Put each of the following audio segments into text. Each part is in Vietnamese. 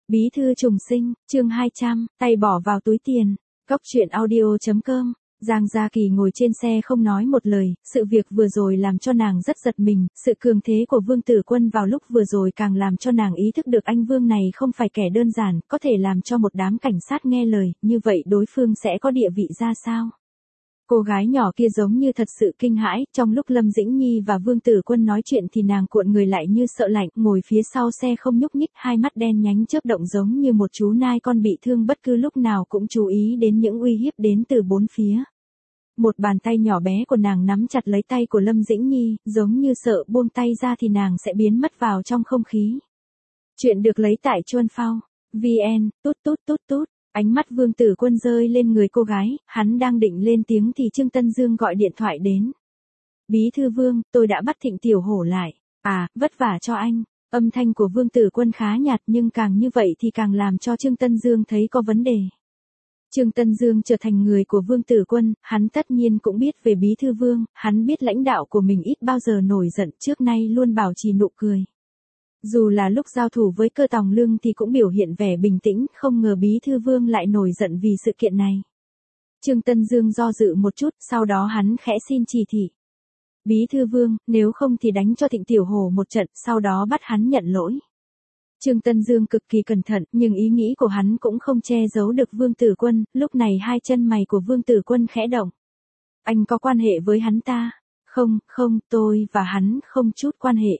Bí thư trùng sinh, chương 200, tay bỏ vào túi tiền. Cóc truyện audio.com. Giang Gia Kỳ ngồi trên xe không nói một lời, sự việc vừa rồi làm cho nàng rất giật mình, sự cường thế của Vương Tử Quân vào lúc vừa rồi càng làm cho nàng ý thức được anh Vương này không phải kẻ đơn giản, có thể làm cho một đám cảnh sát nghe lời, như vậy đối phương sẽ có địa vị ra sao? Cô gái nhỏ kia giống như thật sự kinh hãi, trong lúc Lâm Dĩnh Nhi và Vương Tử Quân nói chuyện thì nàng cuộn người lại như sợ lạnh, ngồi phía sau xe không nhúc nhích, hai mắt đen nhánh chớp động giống như một chú nai con bị thương bất cứ lúc nào cũng chú ý đến những uy hiếp đến từ bốn phía. Một bàn tay nhỏ bé của nàng nắm chặt lấy tay của Lâm Dĩnh Nhi, giống như sợ buông tay ra thì nàng sẽ biến mất vào trong không khí. Chuyện được lấy tại Chuan Phao. VN, tút tút tút tút. Ánh mắt Vương Tử Quân rơi lên người cô gái, hắn đang định lên tiếng thì Trương Tân Dương gọi điện thoại đến. Bí thư Vương, tôi đã bắt Thịnh Tiểu Hổ lại. À, vất vả cho anh. Âm thanh của Vương Tử Quân khá nhạt nhưng càng như vậy thì càng làm cho Trương Tân Dương thấy có vấn đề. Trương Tân Dương trở thành người của Vương Tử Quân, hắn tất nhiên cũng biết về Bí thư Vương, hắn biết lãnh đạo của mình ít bao giờ nổi giận, trước nay luôn bảo trì nụ cười. Dù là lúc giao thủ với Cơ Tòng Lương thì cũng biểu hiện vẻ bình tĩnh, không ngờ Bí thư Vương lại nổi giận vì sự kiện này. Trương Tân Dương do dự một chút, sau đó hắn khẽ xin chỉ thị. Bí thư Vương, nếu không thì đánh cho Thịnh Tiểu Hổ một trận, sau đó bắt hắn nhận lỗi. Trương Tân Dương cực kỳ cẩn thận, nhưng ý nghĩ của hắn cũng không che giấu được Vương Tử Quân, lúc này hai chân mày của Vương Tử Quân khẽ động. Anh có quan hệ với hắn ta? Không, tôi và hắn không chút quan hệ,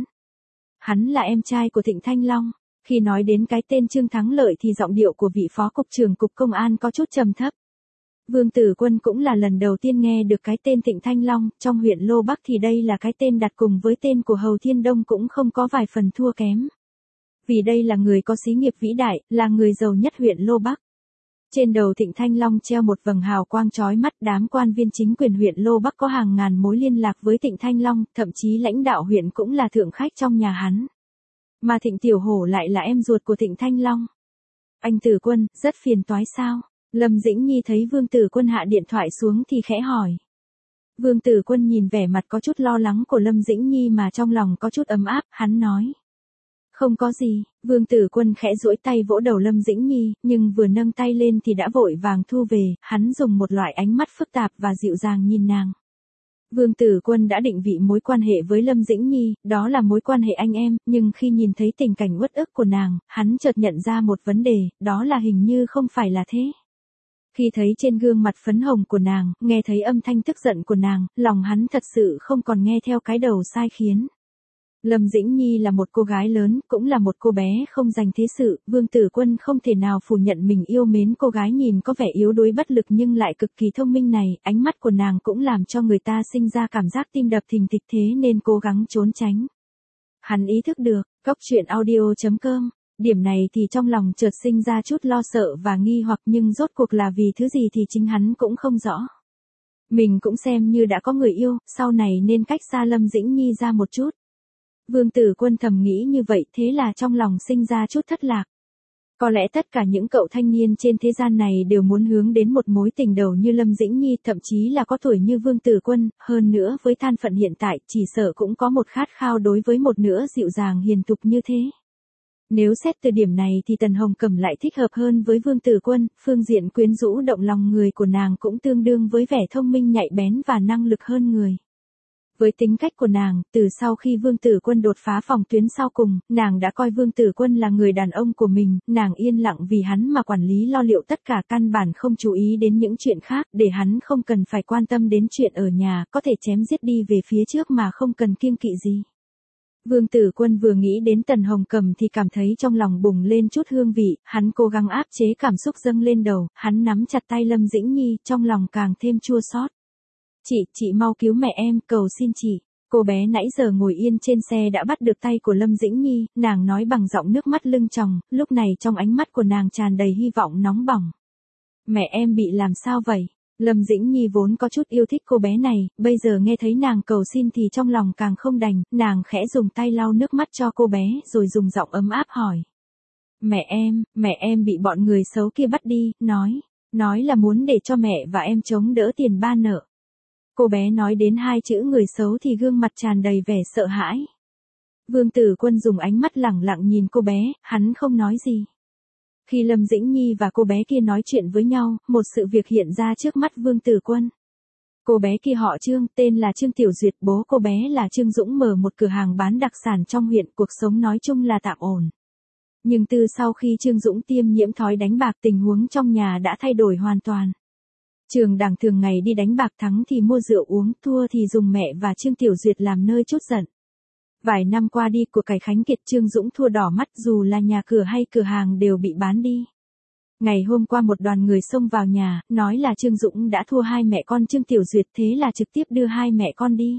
Hắn là em trai của Thịnh Thanh Long. Khi nói đến cái tên Trương Thắng Lợi thì giọng điệu của vị phó cục trưởng cục công an có chút trầm thấp. Vương Tử Quân cũng là lần đầu tiên nghe được cái tên Thịnh Thanh Long, trong huyện Lô Bắc thì đây là cái tên đặt cùng với tên của Hầu Thiên Đông cũng không có vài phần thua kém. Vì đây là người có xí nghiệp vĩ đại, là người giàu nhất huyện Lô Bắc. Trên đầu Thịnh Thanh Long treo một vầng hào quang chói mắt, đám quan viên chính quyền huyện Lô Bắc có hàng ngàn mối liên lạc với Thịnh Thanh Long, thậm chí lãnh đạo huyện cũng là thượng khách trong nhà hắn. Mà Thịnh Tiểu Hổ lại là em ruột của Thịnh Thanh Long. Anh Tử Quân, rất phiền toái sao? Lâm Dĩnh Nhi thấy Vương Tử Quân hạ điện thoại xuống thì khẽ hỏi. Vương Tử Quân nhìn vẻ mặt có chút lo lắng của Lâm Dĩnh Nhi mà trong lòng có chút ấm áp, hắn nói. Không có gì, Vương Tử Quân khẽ duỗi tay vỗ đầu Lâm Dĩnh Nhi, nhưng vừa nâng tay lên thì đã vội vàng thu về, hắn dùng một loại ánh mắt phức tạp và dịu dàng nhìn nàng. Vương Tử Quân đã định vị mối quan hệ với Lâm Dĩnh Nhi, đó là mối quan hệ anh em, nhưng khi nhìn thấy tình cảnh uất ức của nàng, hắn chợt nhận ra một vấn đề, đó là hình như không phải là thế. Khi thấy trên gương mặt phấn hồng của nàng, nghe thấy âm thanh tức giận của nàng, lòng hắn thật sự không còn nghe theo cái đầu sai khiến. Lâm Dĩnh Nhi là một cô gái lớn, cũng là một cô bé không dành thế sự, Vương Tử Quân không thể nào phủ nhận mình yêu mến cô gái nhìn có vẻ yếu đuối bất lực nhưng lại cực kỳ thông minh này, ánh mắt của nàng cũng làm cho người ta sinh ra cảm giác tim đập thình thịch thế nên cố gắng trốn tránh. Hắn ý thức được, cóc truyện audio.com, điểm này thì trong lòng chợt sinh ra chút lo sợ và nghi hoặc nhưng rốt cuộc là vì thứ gì thì chính hắn cũng không rõ. Mình cũng xem như đã có người yêu, sau này nên cách xa Lâm Dĩnh Nhi ra một chút. Vương Tử Quân thầm nghĩ như vậy thế là trong lòng sinh ra chút thất lạc. Có lẽ tất cả những cậu thanh niên trên thế gian này đều muốn hướng đến một mối tình đầu như Lâm Dĩnh Nhi, thậm chí là có tuổi như Vương Tử Quân, hơn nữa với thân phận hiện tại chỉ sợ cũng có một khát khao đối với một nửa dịu dàng hiền thục như thế. Nếu xét từ điểm này thì Tần Hồng Cẩm lại thích hợp hơn với Vương Tử Quân, phương diện quyến rũ động lòng người của nàng cũng tương đương với vẻ thông minh nhạy bén và năng lực hơn người. Với tính cách của nàng, từ sau khi Vương Tử Quân đột phá phòng tuyến sau cùng, nàng đã coi Vương Tử Quân là người đàn ông của mình, nàng yên lặng vì hắn mà quản lý lo liệu tất cả, căn bản không chú ý đến những chuyện khác, để hắn không cần phải quan tâm đến chuyện ở nhà, có thể chém giết đi về phía trước mà không cần kiêng kỵ gì. Vương Tử Quân vừa nghĩ đến Tần Hồng Cẩm thì cảm thấy trong lòng bùng lên chút hương vị, hắn cố gắng áp chế cảm xúc dâng lên đầu, hắn nắm chặt tay Lâm Dĩnh Nhi, trong lòng càng thêm chua xót. Chị mau cứu mẹ em, cầu xin chị. Cô bé nãy giờ ngồi yên trên xe đã bắt được tay của Lâm Dĩnh Nhi, nàng nói bằng giọng nước mắt lưng tròng, lúc này trong ánh mắt của nàng tràn đầy hy vọng nóng bỏng. Mẹ em bị làm sao vậy? Lâm Dĩnh Nhi vốn có chút yêu thích cô bé này, bây giờ nghe thấy nàng cầu xin thì trong lòng càng không đành, nàng khẽ dùng tay lau nước mắt cho cô bé rồi dùng giọng ấm áp hỏi. Mẹ em bị bọn người xấu kia bắt đi, nói là muốn để cho mẹ và em chống đỡ tiền ba nợ. Cô bé nói đến hai chữ người xấu thì gương mặt tràn đầy vẻ sợ hãi. Vương Tử Quân dùng ánh mắt lẳng lặng nhìn cô bé, hắn không nói gì. Khi Lâm Dĩnh Nhi và cô bé kia nói chuyện với nhau, một sự việc hiện ra trước mắt Vương Tử Quân. Cô bé kia họ Trương, tên là Trương Tiểu Duyệt, bố cô bé là Trương Dũng mở một cửa hàng bán đặc sản trong huyện, cuộc sống nói chung là tạm ổn. Nhưng từ sau khi Trương Dũng tiêm nhiễm thói đánh bạc, tình huống trong nhà đã thay đổi hoàn toàn. Trường Đằng thường ngày đi đánh bạc, thắng thì mua rượu uống, thua thì dùng mẹ và Trương Tiểu Duyệt làm nơi trút giận. Vài năm qua đi, của cải khánh kiệt, Trương Dũng thua đỏ mắt, dù là nhà cửa hay cửa hàng đều bị bán đi. Ngày hôm qua một đoàn người xông vào nhà, nói là Trương Dũng đã thua hai mẹ con Trương Tiểu Duyệt, thế là trực tiếp đưa hai mẹ con đi.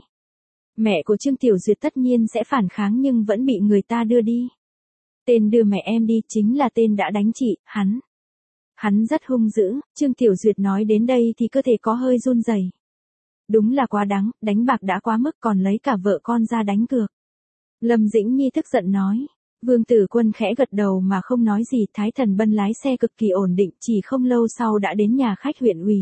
Mẹ của Trương Tiểu Duyệt tất nhiên sẽ phản kháng nhưng vẫn bị người ta đưa đi. Tên đưa mẹ em đi chính là tên đã đánh chị, hắn. Hắn rất hung dữ. Trương Tiểu Duyệt nói đến đây thì cơ thể có hơi run rẩy. Đúng là quá đáng, đánh bạc đã quá mức còn lấy cả vợ con ra đánh cược. Lâm Dĩnh Nhi tức giận nói. Vương Tử Quân khẽ gật đầu mà không nói gì. Thái Thần Bân lái xe cực kỳ ổn định, chỉ không lâu sau đã đến nhà khách huyện ủy.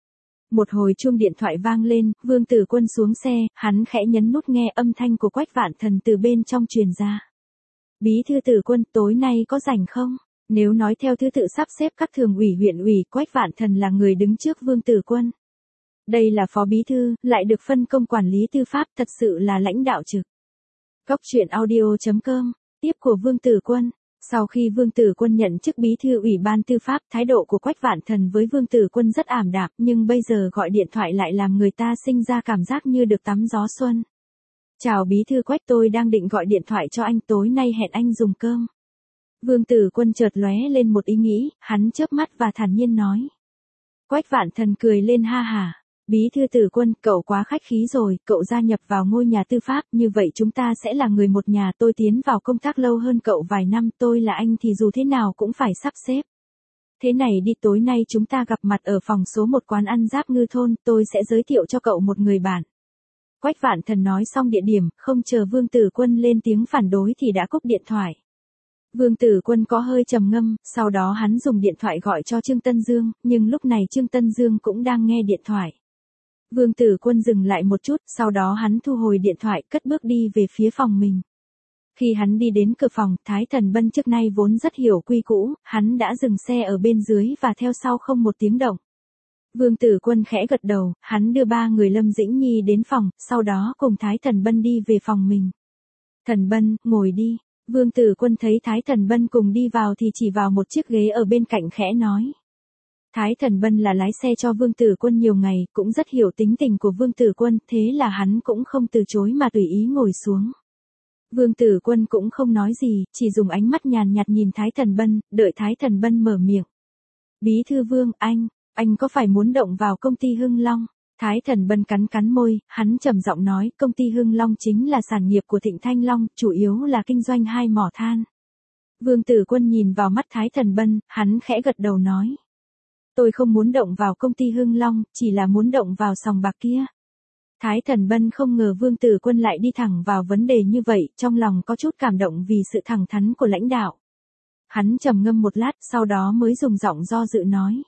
Một hồi chuông điện thoại vang lên, Vương Tử Quân xuống xe, hắn khẽ nhấn nút nghe, âm thanh của Quách Vạn Thần từ bên trong truyền ra. Bí thư Tử Quân, tối nay có rảnh không? Nếu nói theo thứ tự sắp xếp các thường ủy huyện ủy, Quách Vạn Thần là người đứng trước Vương Tử Quân. Đây là phó bí thư, lại được phân công quản lý tư pháp, thật sự là lãnh đạo trực. Cốc truyện audio.com, tiếp của Vương Tử Quân. Sau khi Vương Tử Quân nhận chức bí thư ủy ban tư pháp, thái độ của Quách Vạn Thần với Vương Tử Quân rất ảm đạm, nhưng bây giờ gọi điện thoại lại làm người ta sinh ra cảm giác như được tắm gió xuân. Chào bí thư Quách, tôi đang định gọi điện thoại cho anh, tối nay hẹn anh dùng cơm. Vương Tử Quân chợt lóe lên một ý nghĩ, hắn chớp mắt và thản nhiên nói. Quách Vạn Thần cười lên ha hả. Bí thư Tử Quân, cậu quá khách khí rồi, cậu gia nhập vào ngôi nhà tư pháp, như vậy chúng ta sẽ là người một nhà, tôi tiến vào công tác lâu hơn cậu vài năm, tôi là anh thì dù thế nào cũng phải sắp xếp. Thế này đi, tối nay chúng ta gặp mặt ở phòng số 1 quán ăn Giáp Ngư Thôn, tôi sẽ giới thiệu cho cậu một người bạn. Quách Vạn Thần nói xong địa điểm, không chờ Vương Tử Quân lên tiếng phản đối thì đã cúp điện thoại. Vương Tử Quân có hơi trầm ngâm, sau đó hắn dùng điện thoại gọi cho Trương Tân Dương, nhưng lúc này Trương Tân Dương cũng đang nghe điện thoại. Vương Tử Quân dừng lại một chút, sau đó hắn thu hồi điện thoại, cất bước đi về phía phòng mình. Khi hắn đi đến cửa phòng, Thái Thần Bân trước nay vốn rất hiểu quy củ, hắn đã dừng xe ở bên dưới và theo sau không một tiếng động. Vương Tử Quân khẽ gật đầu, hắn đưa ba người Lâm Dĩnh Nhi đến phòng, sau đó cùng Thái Thần Bân đi về phòng mình. Thần Bân, ngồi đi. Vương Tử Quân thấy Thái Thần Bân cùng đi vào thì chỉ vào một chiếc ghế ở bên cạnh khẽ nói. Thái Thần Bân là lái xe cho Vương Tử Quân nhiều ngày, cũng rất hiểu tính tình của Vương Tử Quân, thế là hắn cũng không từ chối mà tùy ý ngồi xuống. Vương Tử Quân cũng không nói gì, chỉ dùng ánh mắt nhàn nhạt nhìn Thái Thần Bân, đợi Thái Thần Bân mở miệng. Bí thư Vương, anh có phải muốn động vào công ty Hưng Long? Thái Thần Bân cắn cắn môi, hắn trầm giọng nói, công ty Hưng Long chính là sản nghiệp của Thịnh Thanh Long, chủ yếu là kinh doanh hai mỏ than. Vương Tử Quân nhìn vào mắt Thái Thần Bân, hắn khẽ gật đầu nói. Tôi không muốn động vào công ty Hưng Long, chỉ là muốn động vào sòng bạc kia. Thái Thần Bân không ngờ Vương Tử Quân lại đi thẳng vào vấn đề như vậy, trong lòng có chút cảm động vì sự thẳng thắn của lãnh đạo. Hắn trầm ngâm một lát, sau đó mới dùng giọng do dự nói.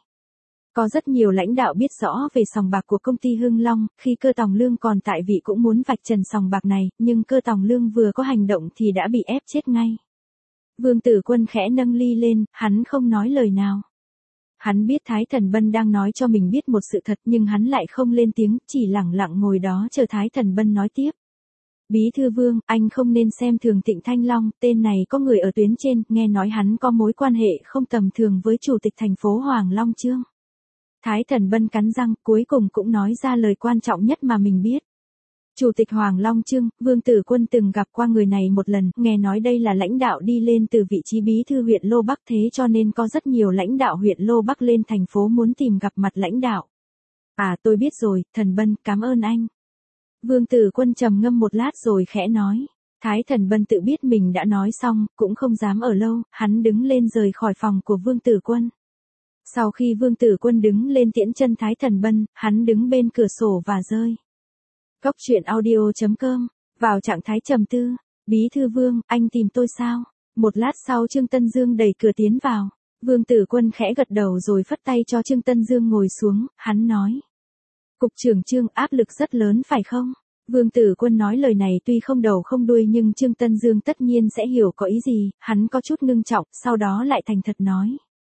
Có rất nhiều lãnh đạo biết rõ về sòng bạc của công ty Hưng Long, khi Cơ Tòng Lương còn tại vị cũng muốn vạch trần sòng bạc này, nhưng Cơ Tòng Lương vừa có hành động thì đã bị ép chết ngay. Vương Tử Quân khẽ nâng ly lên, hắn không nói lời nào. Hắn biết Thái Thần Bân đang nói cho mình biết một sự thật nhưng hắn lại không lên tiếng, chỉ lẳng lặng ngồi đó chờ Thái Thần Bân nói tiếp. Bí thư Vương, anh không nên xem thường Thịnh Thanh Long, tên này có người ở tuyến trên, nghe nói hắn có mối quan hệ không tầm thường với chủ tịch thành phố Hoàng Long Chương. Thái Thần Bân cắn răng, cuối cùng cũng nói ra lời quan trọng nhất mà mình biết. Chủ tịch Hoàng Long Chương, Vương Tử Quân từng gặp qua người này một lần, nghe nói đây là lãnh đạo đi lên từ vị trí bí thư huyện Lô Bắc, thế cho nên có rất nhiều lãnh đạo huyện Lô Bắc lên thành phố muốn tìm gặp mặt lãnh đạo. À, tôi biết rồi, Thần Bân, cảm ơn anh. Vương Tử Quân trầm ngâm một lát rồi khẽ nói. Thái Thần Bân tự biết mình đã nói xong, cũng không dám ở lâu, hắn đứng lên rời khỏi phòng của Vương Tử Quân. Sau khi Vương Tử Quân đứng lên tiễn chân Thái Thần Bân, hắn đứng bên cửa sổ và rơi. Cốc truyện audio.com, vào trạng thái trầm tư. Bí thư Vương, anh tìm tôi sao? Một lát sau Trương Tân Dương đẩy cửa tiến vào. Vương Tử Quân khẽ gật đầu rồi phất tay cho Trương Tân Dương ngồi xuống, hắn nói. Cục trưởng Trương, áp lực rất lớn phải không? Vương Tử Quân nói lời này tuy không đầu không đuôi nhưng Trương Tân Dương tất nhiên sẽ hiểu có ý gì, hắn có chút ngưng trọng, sau đó lại thành thật nói.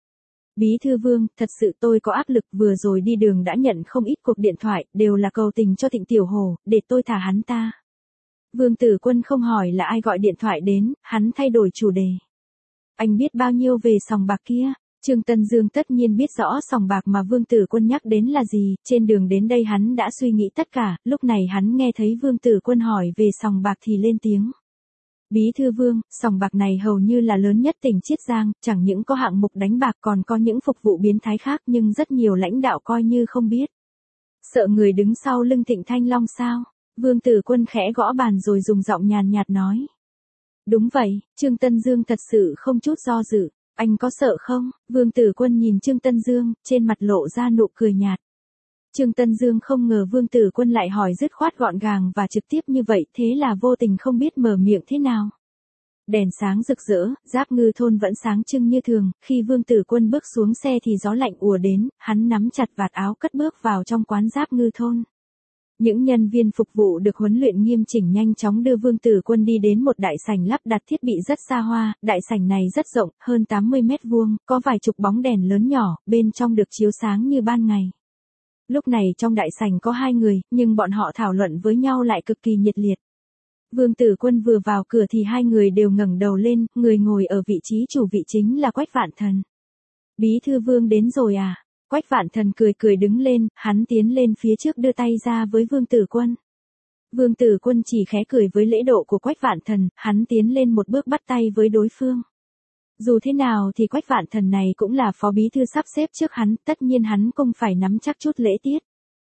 Bí thư Vương, thật sự tôi có áp lực, vừa rồi đi đường đã nhận không ít cuộc điện thoại, đều là cầu tình cho Thịnh Tiểu Hồ, để tôi thả hắn ta. Vương Tử Quân không hỏi là ai gọi điện thoại đến, hắn thay đổi chủ đề. Anh biết bao nhiêu về sòng bạc kia? Trương Tân Dương tất nhiên biết rõ sòng bạc mà Vương Tử Quân nhắc đến là gì, trên đường đến đây hắn đã suy nghĩ tất cả, lúc này hắn nghe thấy Vương Tử Quân hỏi về sòng bạc thì lên tiếng. Bí thư Vương, sòng bạc này hầu như là lớn nhất tỉnh Chiết Giang, chẳng những có hạng mục đánh bạc còn có những phục vụ biến thái khác nhưng rất nhiều lãnh đạo coi như không biết. Sợ người đứng sau lưng Thịnh Thanh Long sao? Vương Tử Quân khẽ gõ bàn rồi dùng giọng nhàn nhạt nói. Đúng vậy, Trương Tân Dương thật sự không chút do dự. Anh có sợ không? Vương Tử Quân nhìn Trương Tân Dương, trên mặt lộ ra nụ cười nhạt. Trương Tân Dương không ngờ Vương Tử Quân lại hỏi dứt khoát gọn gàng và trực tiếp như vậy, thế là vô tình không biết mở miệng thế nào. Đèn sáng rực rỡ, Giáp Ngư thôn vẫn sáng trưng như thường, khi Vương Tử Quân bước xuống xe thì gió lạnh ùa đến, hắn nắm chặt vạt áo cất bước vào trong quán Giáp Ngư thôn. Những nhân viên phục vụ được huấn luyện nghiêm chỉnh nhanh chóng đưa Vương Tử Quân đi đến một đại sảnh lắp đặt thiết bị rất xa hoa, đại sảnh này rất rộng, hơn 80 mét vuông, có vài chục bóng đèn lớn nhỏ, bên trong được chiếu sáng như ban ngày. Lúc này trong đại sảnh có 2 người, nhưng bọn họ thảo luận với nhau lại cực kỳ nhiệt liệt. Vương Tử Quân vừa vào cửa thì 2 người đều ngẩng đầu lên, người ngồi ở vị trí chủ vị chính là Quách Vạn Thần. Bí thư Vương đến rồi à? Quách Vạn Thần cười cười đứng lên, hắn tiến lên phía trước đưa tay ra với Vương Tử Quân. Vương Tử Quân chỉ khẽ cười với lễ độ của Quách Vạn Thần, hắn tiến lên một bước bắt tay với đối phương. Dù thế nào thì Quách Vạn Thần này cũng là phó bí thư sắp xếp trước hắn, tất nhiên hắn cũng phải nắm chắc chút lễ tiết.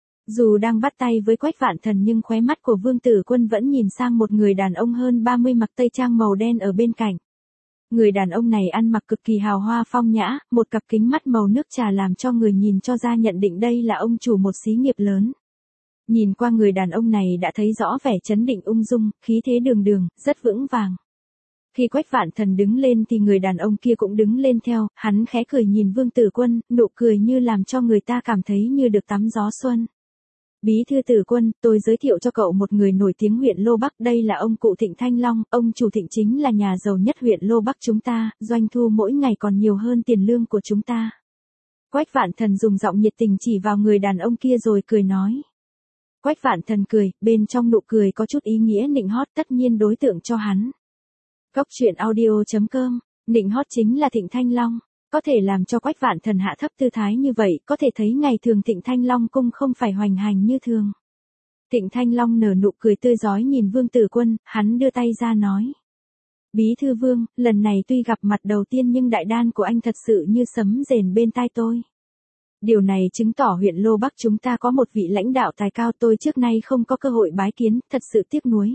Dù đang bắt tay với Quách Vạn Thần nhưng khóe mắt của Vương Tử Quân vẫn nhìn sang một người đàn ông hơn 30 mặc tây trang màu đen ở bên cạnh. Người đàn ông này ăn mặc cực kỳ hào hoa phong nhã, một cặp kính mắt màu nước trà làm cho người nhìn cho ra nhận định đây là ông chủ một xí nghiệp lớn. Nhìn qua người đàn ông này đã thấy rõ vẻ chấn định ung dung, khí thế đường đường, rất vững vàng. Khi Quách Vạn Thần đứng lên thì người đàn ông kia cũng đứng lên theo, hắn khẽ cười nhìn Vương Tử Quân, nụ cười như làm cho người ta cảm thấy như được tắm gió xuân. Bí thư Tử Quân, tôi giới thiệu cho cậu một người nổi tiếng huyện Lô Bắc, đây là ông cụ Thịnh Thanh Long, ông chủ Thịnh chính là nhà giàu nhất huyện Lô Bắc chúng ta, doanh thu mỗi ngày còn nhiều hơn tiền lương của chúng ta. Quách Vạn Thần dùng giọng nhiệt tình chỉ vào người đàn ông kia rồi cười nói. Quách Vạn Thần cười, bên trong nụ cười có chút ý nghĩa nịnh hót, tất nhiên đối tượng cho hắn. Cốc truyện audio.com, nịnh hót chính là Thịnh Thanh Long. Có thể làm cho Quách Vạn Thần hạ thấp tư thái như vậy, có thể thấy ngày thường Thịnh Thanh Long cung không phải hoành hành như thường. Thịnh Thanh Long nở nụ cười tươi rói nhìn Vương Tử Quân, hắn đưa tay ra nói. Bí thư Vương, lần này tuy gặp mặt đầu tiên nhưng đại đan của anh thật sự như sấm rền bên tai tôi. Điều này chứng tỏ huyện Lô Bắc chúng ta có một vị lãnh đạo tài cao, tôi trước nay không có cơ hội bái kiến, thật sự tiếc nuối.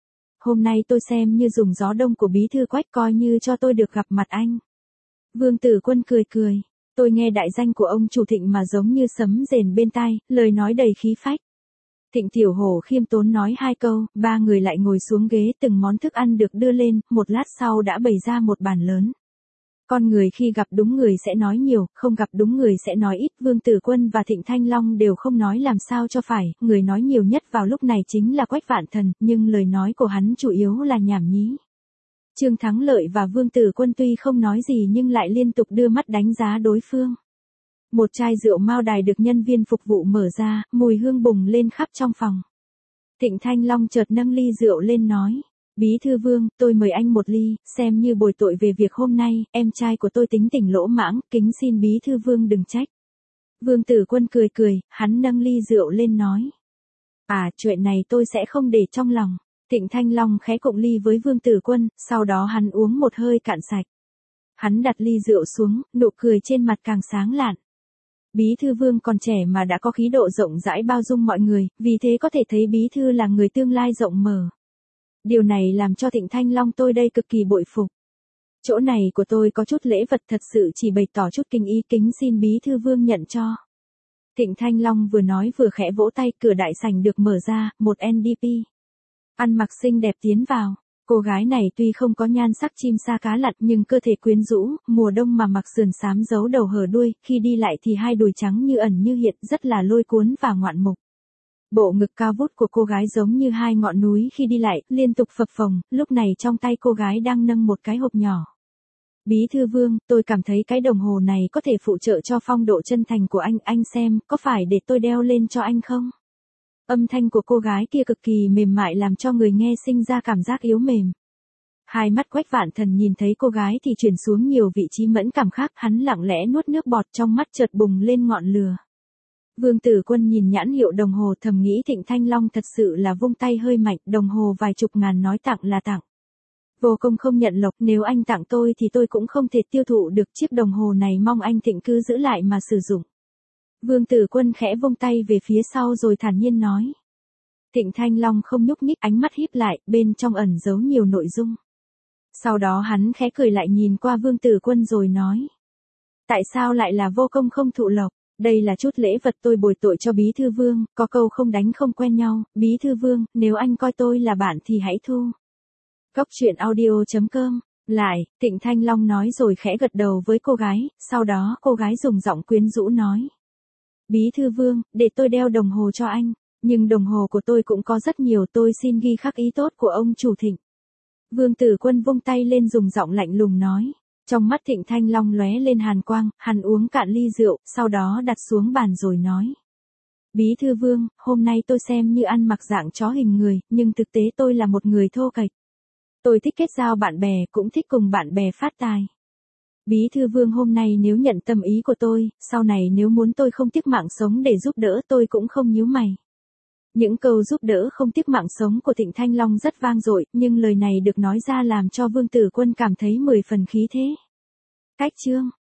Hôm nay tôi xem như dùng gió đông của bí thư Quách coi như cho tôi được gặp mặt anh. Vương Tử Quân cười cười, tôi nghe đại danh của ông chủ Thịnh mà giống như sấm rền bên tai, lời nói đầy khí phách. Thịnh Tiểu Hổ khiêm tốn nói 2 câu, 3 người lại ngồi xuống ghế, từng món thức ăn được đưa lên, một lát sau đã bày ra một bàn lớn. Con người khi gặp đúng người sẽ nói nhiều, không gặp đúng người sẽ nói ít, Vương Tử Quân và Thịnh Thanh Long đều không nói làm sao cho phải, người nói nhiều nhất vào lúc này chính là Quách Vạn Thần, nhưng lời nói của hắn chủ yếu là nhảm nhí. Trương Thắng Lợi và Vương Tử Quân tuy không nói gì nhưng lại liên tục đưa mắt đánh giá đối phương. Một chai rượu Mao Đài được nhân viên phục vụ mở ra, mùi hương bùng lên khắp trong phòng. Thịnh Thanh Long chợt nâng ly rượu lên nói. Bí thư Vương, tôi mời anh một ly, xem như bồi tội về việc hôm nay, em trai của tôi tính tình lỗ mãng, kính xin Bí thư Vương đừng trách. Vương Tử Quân cười cười, hắn nâng ly rượu lên nói. À, chuyện này tôi sẽ không để trong lòng. Thịnh Thanh Long khẽ cụng ly với Vương Tử Quân, sau đó hắn uống một hơi cạn sạch. Hắn đặt ly rượu xuống, nụ cười trên mặt càng sáng lạn. Bí thư Vương còn trẻ mà đã có khí độ rộng rãi bao dung mọi người, vì thế có thể thấy bí thư là người tương lai rộng mở. Điều này làm cho Thịnh Thanh Long tôi đây cực kỳ bội phục. Chỗ này của tôi có chút lễ vật thật sự chỉ bày tỏ chút kinh ý, kính xin Bí thư Vương nhận cho. Thịnh Thanh Long vừa nói vừa khẽ vỗ tay, cửa đại sảnh được mở ra, một NDP ăn mặc xinh đẹp tiến vào. Cô gái này tuy không có nhan sắc chim sa cá lặn nhưng cơ thể quyến rũ, mùa đông mà mặc sườn xám giấu đầu hở đuôi, khi đi lại thì hai đùi trắng như ẩn như hiện, rất là lôi cuốn và ngoạn mục. Bộ ngực cao vút của cô gái giống như hai ngọn núi khi đi lại, liên tục phập phồng, lúc này trong tay cô gái đang nâng một cái hộp nhỏ. Bí thư Vương, tôi cảm thấy cái đồng hồ này có thể phụ trợ cho phong độ chân thành của anh xem, có phải để tôi đeo lên cho anh không? Âm thanh của cô gái kia cực kỳ mềm mại làm cho người nghe sinh ra cảm giác yếu mềm. Hai mắt Quách Vạn Thần nhìn thấy cô gái thì chuyển xuống nhiều vị trí mẫn cảm khác, hắn lặng lẽ nuốt nước bọt, trong mắt chợt bùng lên ngọn lửa. Vương Tử Quân nhìn nhãn hiệu đồng hồ thầm nghĩ Thịnh Thanh Long thật sự là vung tay hơi mạnh, đồng hồ vài chục ngàn nói tặng là tặng. Vô công không nhận lộc, nếu anh tặng tôi thì tôi cũng không thể tiêu thụ được chiếc đồng hồ này, mong anh Thịnh cứ giữ lại mà sử dụng. Vương Tử Quân khẽ vung tay về phía sau rồi thản nhiên nói. Thịnh Thanh Long không nhúc nhích, ánh mắt híp lại, bên trong ẩn giấu nhiều nội dung. Sau đó hắn khẽ cười lại nhìn qua Vương Tử Quân rồi nói. Tại sao lại là vô công không thụ lộc? Đây là chút lễ vật tôi bồi tội cho Bí thư Vương, có câu không đánh không quen nhau, Bí thư Vương, nếu anh coi tôi là bạn thì hãy thu. Cốc truyện audio.com. Lại, Thịnh Thanh Long nói rồi khẽ gật đầu với cô gái, sau đó cô gái dùng giọng quyến rũ nói. Bí thư Vương, để tôi đeo đồng hồ cho anh, nhưng đồng hồ của tôi cũng có rất nhiều, tôi xin ghi khắc ý tốt của ông chủ Thịnh. Vương Tử Quân vung tay lên dùng giọng lạnh lùng nói. Trong mắt Thịnh Thanh Long lóe lên hàn quang, hắn uống cạn ly rượu, sau đó đặt xuống bàn rồi nói. Bí thư Vương, hôm nay tôi xem như ăn mặc dạng chó hình người, nhưng thực tế tôi là một người thô kệch. Tôi thích kết giao bạn bè, cũng thích cùng bạn bè phát tài. Bí thư Vương hôm nay nếu nhận tâm ý của tôi, sau này nếu muốn tôi không tiếc mạng sống để giúp đỡ tôi cũng không nhíu mày. Những câu giúp đỡ không tiếc mạng sống của Thịnh Thanh Long rất vang dội, nhưng lời này được nói ra làm cho Vương Tử Quân cảm thấy 10 phần khí thế. Cách chương